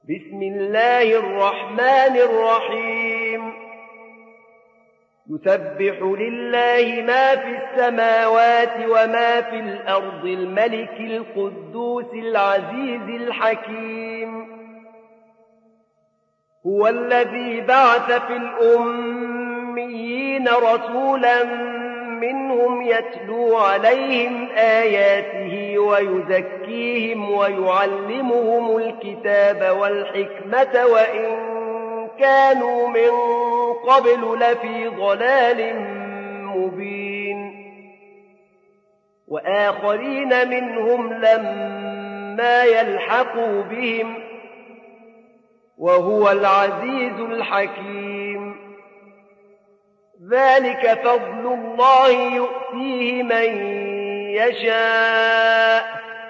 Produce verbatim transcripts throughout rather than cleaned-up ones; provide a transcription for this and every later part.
بسم الله الرحمن الرحيم يسبح لله ما في السماوات وما في الأرض الملك القدوس العزيز الحكيم هو الذي بعث في الأميين رسولا منهم يتلو عليهم آياته ويزكيهم ويعلمهم الكتاب والحكمة وإن كانوا من قبل لفي ضلال مبين وآخرين منهم لما يلحقوا بهم وهو العزيز الحكيم ذلك فضل الله يؤتيه من يشاء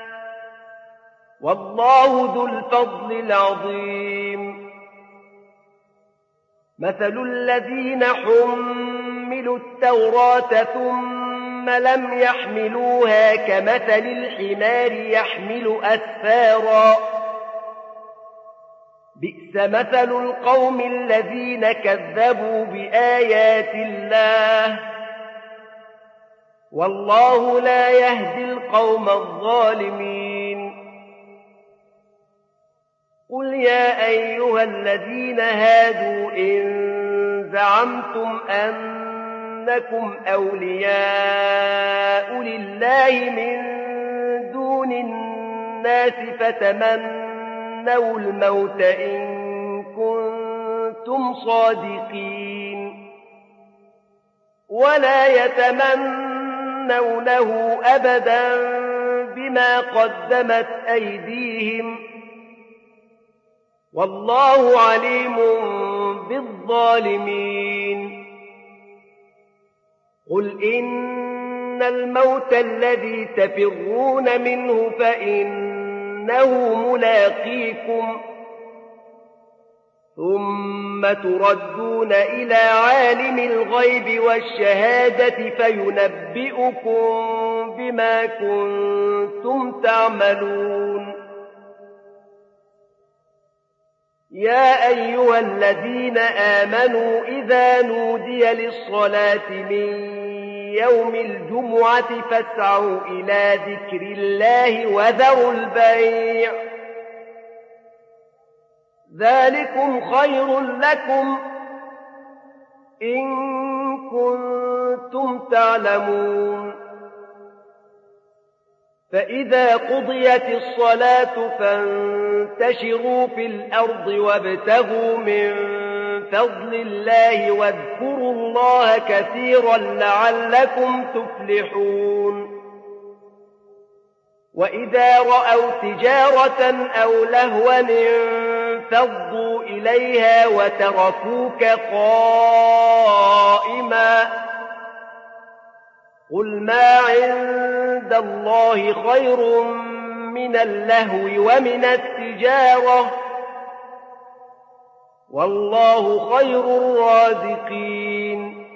والله ذو الفضل العظيم مثل الذين حملوا التوراة ثم لم يحملوها كمثل الحمار يحمل أسفارا بئس مثل القوم الذين كذبوا بآيات الله والله لا يهدي القوم الظالمين قل يا أيها الذين هادوا إن زعمتم أنكم أولياء لله من دون الناس فتمنوا تمنوا الموت إن كنتم صادقين ولا يتمنونه أبدا بما قدمت أيديهم والله عليم بالظالمين قل إن الموت الذي تفرون منه فإن إنه ملاقيكم ثم تردون إلى عالم الغيب والشهادة فينبئكم بما كنتم تعملون يا أيها الذين آمنوا إذا نودي للصلاة من يوم الجمعة فاسعوا إلى ذكر الله وذروا البيع ذلكم خير لكم إن كنتم تعلمون فإذا قضيت الصلاة فانتشروا في الأرض وابتغوا من فضل الله واذكروا الله كثيرا لعلكم تفلحون وإذا رأوا تجارة أو لهوا انفضوا إليها وتركوك قائما قل ما عند الله خير من اللهو ومن التجارة والله خير الرازقين